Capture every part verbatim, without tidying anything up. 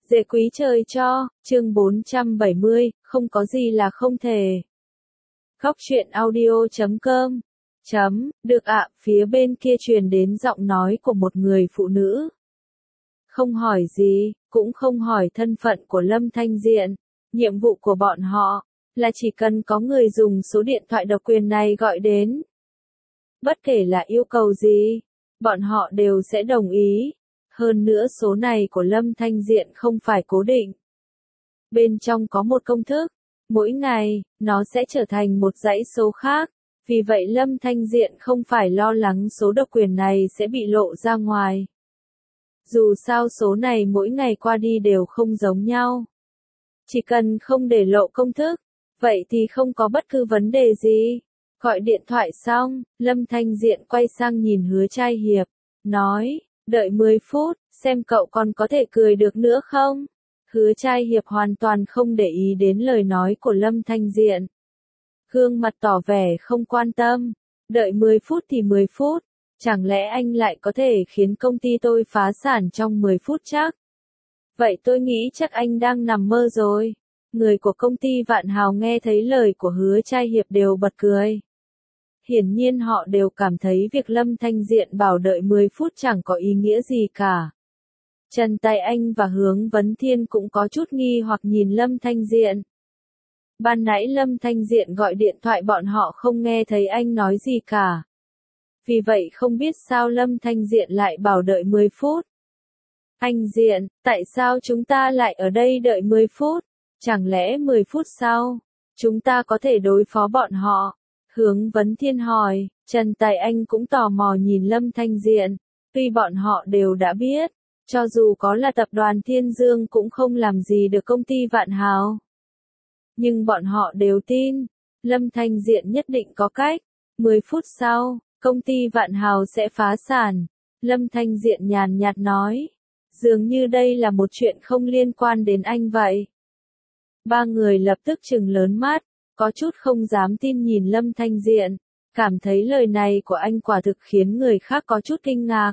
Dễ quý trời cho, chương bốn trăm bảy mươi, không có gì là không thể. Góc truyện audio chấm com chấm, được ạ, phía bên kia truyền đến giọng nói của một người phụ nữ. Không hỏi gì, cũng không hỏi thân phận của Lâm Thanh Diện. Nhiệm vụ của bọn họ là chỉ cần có người dùng số điện thoại độc quyền này gọi đến. Bất kể là yêu cầu gì, bọn họ đều sẽ đồng ý. Hơn nữa số này của Lâm Thanh Diện không phải cố định. Bên trong có một công thức, mỗi ngày, nó sẽ trở thành một dãy số khác. Vì vậy Lâm Thanh Diện không phải lo lắng số độc quyền này sẽ bị lộ ra ngoài. Dù sao số này mỗi ngày qua đi đều không giống nhau. Chỉ cần không để lộ công thức, vậy thì không có bất cứ vấn đề gì. Gọi điện thoại xong, Lâm Thanh Diện quay sang nhìn Hứa Trai Hiệp, nói, đợi mười phút, xem cậu còn có thể cười được nữa không? Hứa Trai Hiệp hoàn toàn không để ý đến lời nói của Lâm Thanh Diện. Gương mặt tỏ vẻ không quan tâm, đợi mười phút thì mười phút, chẳng lẽ anh lại có thể khiến công ty tôi phá sản trong mười phút chắc? Vậy tôi nghĩ chắc anh đang nằm mơ rồi. Người của công ty Vạn Hào nghe thấy lời của Hứa Trai Hiệp đều bật cười. Hiển nhiên họ đều cảm thấy việc Lâm Thanh Diện bảo đợi mười phút chẳng có ý nghĩa gì cả. Trần Tài Anh và Hướng Vấn Thiên cũng có chút nghi hoặc nhìn Lâm Thanh Diện. Ban nãy Lâm Thanh Diện gọi điện thoại bọn họ không nghe thấy anh nói gì cả. Vì vậy không biết sao Lâm Thanh Diện lại bảo đợi mười phút. Anh Diện, tại sao chúng ta lại ở đây đợi mười phút? Chẳng lẽ mười phút sau, chúng ta có thể đối phó bọn họ? Hướng Vấn Thiên hỏi, Trần Tài Anh cũng tò mò nhìn Lâm Thanh Diện. Tuy bọn họ đều đã biết, cho dù có là tập đoàn Thiên Dương cũng không làm gì được công ty Vạn Hào. Nhưng bọn họ đều tin, Lâm Thanh Diện nhất định có cách. mười phút sau, công ty Vạn Hào sẽ phá sản. Lâm Thanh Diện nhàn nhạt nói, dường như đây là một chuyện không liên quan đến anh vậy. Ba người lập tức trừng lớn mắt, có chút không dám tin nhìn Lâm Thanh Diện, cảm thấy lời này của anh quả thực khiến người khác có chút kinh ngạc.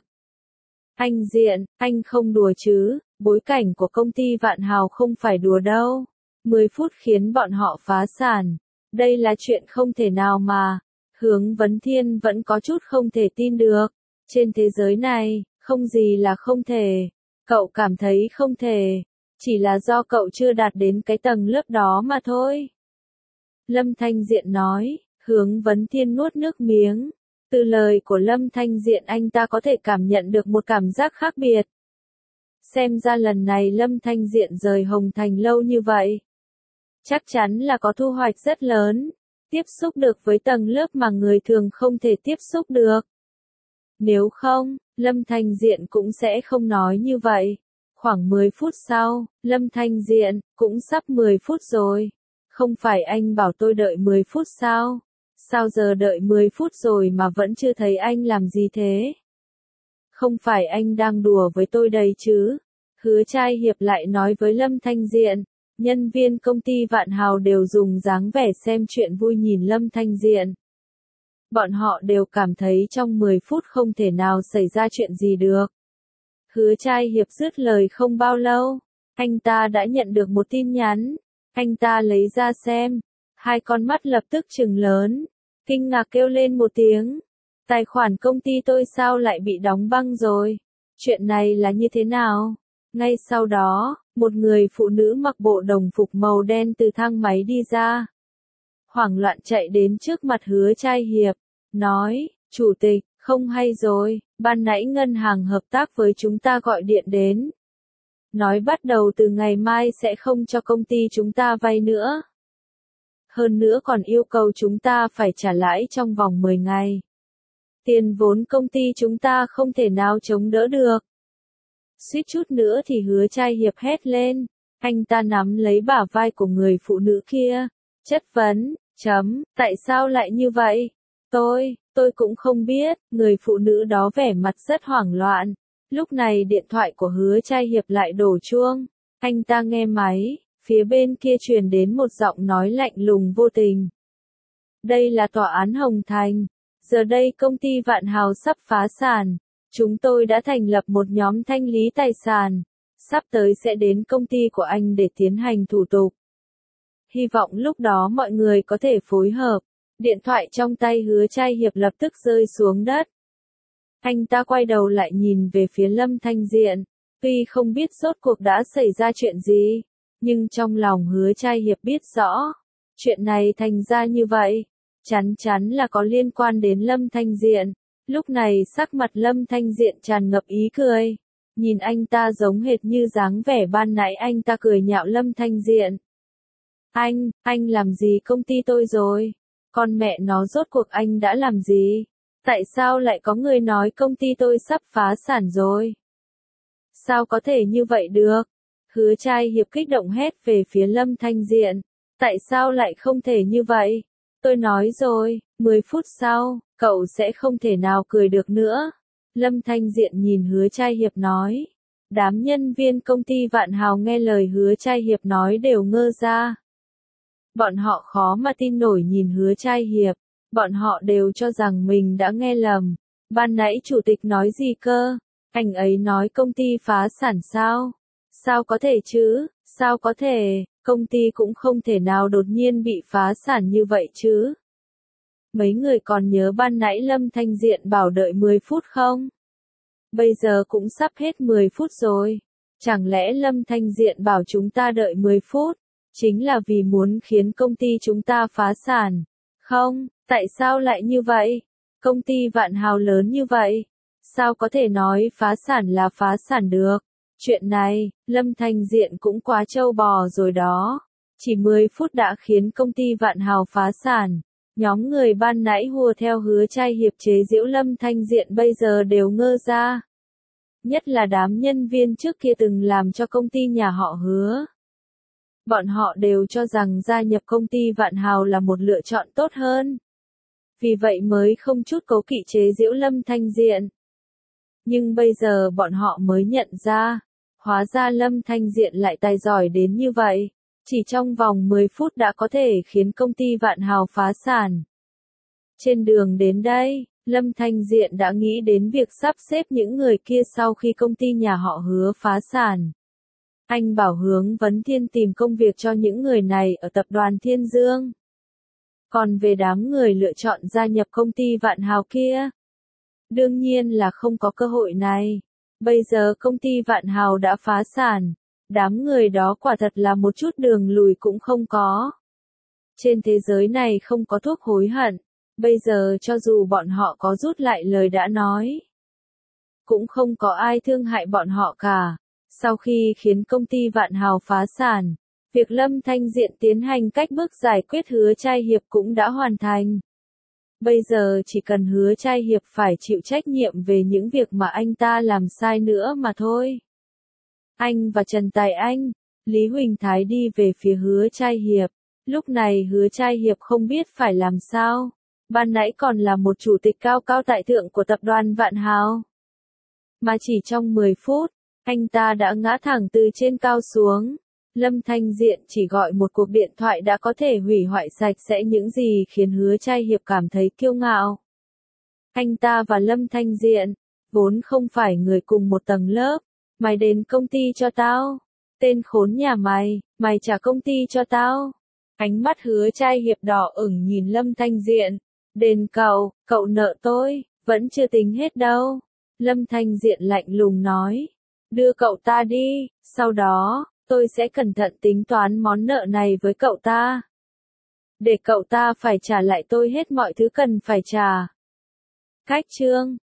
Anh Diện, anh không đùa chứ, bối cảnh của công ty Vạn Hào không phải đùa đâu. mười phút khiến bọn họ phá sản, đây là chuyện không thể nào mà. Hướng Vấn Thiên vẫn có chút không thể tin được. Trên thế giới này, không gì là không thể. Cậu cảm thấy không thể, chỉ là do cậu chưa đạt đến cái tầng lớp đó mà thôi. Lâm Thanh Diện nói, Hướng Vấn Thiên nuốt nước miếng. Từ lời của Lâm Thanh Diện anh ta có thể cảm nhận được một cảm giác khác biệt. Xem ra lần này Lâm Thanh Diện rời Hồng Thành lâu như vậy. Chắc chắn là có thu hoạch rất lớn. Tiếp xúc được với tầng lớp mà người thường không thể tiếp xúc được. Nếu không, Lâm Thanh Diện cũng sẽ không nói như vậy. Khoảng mười phút sau, Lâm Thanh Diện, cũng sắp mười phút rồi. Không phải anh bảo tôi đợi mười phút sao? Sao giờ đợi mười phút rồi mà vẫn chưa thấy anh làm gì thế? Không phải anh đang đùa với tôi đây chứ? Hứa Trai Hiệp lại nói với Lâm Thanh Diện. Nhân viên công ty Vạn Hào đều dùng dáng vẻ xem chuyện vui nhìn Lâm Thanh Diện. Bọn họ đều cảm thấy trong mười phút không thể nào xảy ra chuyện gì được. Hứa Trai Hiệp dứt lời không bao lâu, anh ta đã nhận được một tin nhắn. Anh ta lấy ra xem, hai con mắt lập tức trừng lớn, kinh ngạc kêu lên một tiếng. Tài khoản công ty tôi sao lại bị đóng băng rồi? Chuyện này là như thế nào? Ngay sau đó, một người phụ nữ mặc bộ đồng phục màu đen từ thang máy đi ra. Hoảng loạn chạy đến trước mặt Hứa Trai Hiệp, nói, Chủ tịch, không hay rồi, ban nãy ngân hàng hợp tác với chúng ta gọi điện đến. Nói bắt đầu từ ngày mai sẽ không cho công ty chúng ta vay nữa. Hơn nữa còn yêu cầu chúng ta phải trả lãi trong vòng mười ngày. Tiền vốn công ty chúng ta không thể nào chống đỡ được. Suýt chút nữa thì Hứa Trai Hiệp hét lên. Anh ta nắm lấy bả vai của người phụ nữ kia. Chất vấn, chấm, tại sao lại như vậy? Tôi, tôi cũng không biết. Người phụ nữ đó vẻ mặt rất hoảng loạn. Lúc này điện thoại của Hứa Trai Hiệp lại đổ chuông. Anh ta nghe máy, phía bên kia truyền đến một giọng nói lạnh lùng vô tình. Đây là tòa án Hồng Thành. Giờ đây công ty Vạn Hào sắp phá sản. Chúng tôi đã thành lập một nhóm thanh lý tài sản. sắp tới sẽ đến công ty của anh để tiến hành thủ tục. Hy vọng lúc đó mọi người có thể phối hợp. Điện thoại trong tay Hứa Trai Hiệp lập tức rơi xuống đất. Anh ta quay đầu lại nhìn về phía Lâm Thanh Diện. Tuy không biết rốt cuộc đã xảy ra chuyện gì, nhưng trong lòng Hứa Trai Hiệp biết rõ. Chuyện này thành ra như vậy, chắn chắn là có liên quan đến Lâm Thanh Diện. Lúc này sắc mặt Lâm Thanh Diện tràn ngập ý cười. Nhìn anh ta giống hệt như dáng vẻ ban nãy anh ta cười nhạo Lâm Thanh Diện. Anh, anh làm gì công ty tôi rồi? Con mẹ nó rốt cuộc anh đã làm gì? Tại sao lại có người nói công ty tôi sắp phá sản rồi? Sao có thể như vậy được? Hứa Trai Hiệp kích động hét về phía Lâm Thanh Diện. Tại sao lại không thể như vậy? Tôi nói rồi, mười phút sau, cậu sẽ không thể nào cười được nữa. Lâm Thanh Diện nhìn Hứa Trai Hiệp nói. Đám nhân viên công ty Vạn Hào nghe lời Hứa Trai Hiệp nói đều ngơ ra. Bọn họ khó mà tin nổi nhìn Hứa Trai Hiệp. Bọn họ đều cho rằng mình đã nghe lầm. Ban nãy chủ tịch nói gì cơ? Anh ấy nói công ty phá sản sao? Sao có thể chứ? Sao có thể? Công ty cũng không thể nào đột nhiên bị phá sản như vậy chứ? Mấy người còn nhớ ban nãy Lâm Thanh Diện bảo đợi mười phút không? Bây giờ cũng sắp hết mười phút rồi. Chẳng lẽ Lâm Thanh Diện bảo chúng ta đợi mười phút? Chính là vì muốn khiến công ty chúng ta phá sản. Không, tại sao lại như vậy? Công ty Vạn Hào lớn như vậy. Sao có thể nói phá sản là phá sản được? Chuyện này, Lâm Thanh Diện cũng quá trâu bò rồi đó. Chỉ mười phút đã khiến công ty Vạn Hào phá sản. Nhóm người ban nãy hùa theo Hứa Trai Hiệp chế giễu Lâm Thanh Diện bây giờ đều ngơ ra. Nhất là đám nhân viên trước kia từng làm cho công ty nhà họ Hứa. Bọn họ đều cho rằng gia nhập công ty Vạn Hào là một lựa chọn tốt hơn. Vì vậy mới không chút cố kỵ chế giễu Lâm Thanh Diện. Nhưng bây giờ bọn họ mới nhận ra, hóa ra Lâm Thanh Diện lại tài giỏi đến như vậy. Chỉ trong vòng mười phút đã có thể khiến công ty Vạn Hào phá sản. Trên đường đến đây, Lâm Thanh Diện đã nghĩ đến việc sắp xếp những người kia sau khi công ty nhà họ Hứa phá sản. Anh bảo Hướng Vấn Thiên tìm công việc cho những người này ở tập đoàn Thiên Dương. Còn về đám người lựa chọn gia nhập công ty Vạn Hào kia, đương nhiên là không có cơ hội này. Bây giờ công ty Vạn Hào đã phá sản. Đám người đó quả thật là một chút đường lùi cũng không có. Trên thế giới này không có thuốc hối hận. Bây giờ cho dù bọn họ có rút lại lời đã nói, cũng không có ai thương hại bọn họ cả. Sau khi khiến công ty Vạn Hào phá sản, việc Lâm Thanh Diện tiến hành cách bước giải quyết Hứa Trai Hiệp cũng đã hoàn thành. Bây giờ chỉ cần Hứa Trai Hiệp phải chịu trách nhiệm về những việc mà anh ta làm sai nữa mà thôi. Anh và Trần Tài Anh, Lý Huỳnh Thái đi về phía Hứa Trai Hiệp. Lúc này Hứa Trai Hiệp không biết phải làm sao. Ban nãy còn là một chủ tịch cao cao tại thượng của tập đoàn Vạn Hào. Mà chỉ trong mười phút, anh ta đã ngã thẳng từ trên cao xuống. Lâm Thanh Diện chỉ gọi một cuộc điện thoại đã có thể hủy hoại sạch sẽ những gì khiến Hứa Trai Hiệp cảm thấy kiêu ngạo. Anh ta và Lâm Thanh Diện, vốn không phải người cùng một tầng lớp. Mày đến công ty cho tao. Tên khốn nhà mày, mày trả công ty cho tao. Ánh mắt Hứa Trai Hiệp đỏ ửng nhìn Lâm Thanh Diện. Đền cậu, cậu nợ tôi, vẫn chưa tính hết đâu. Lâm Thanh Diện lạnh lùng nói. Đưa cậu ta đi, sau đó, tôi sẽ cẩn thận tính toán món nợ này với cậu ta. Để cậu ta phải trả lại tôi hết mọi thứ cần phải trả. Cách chương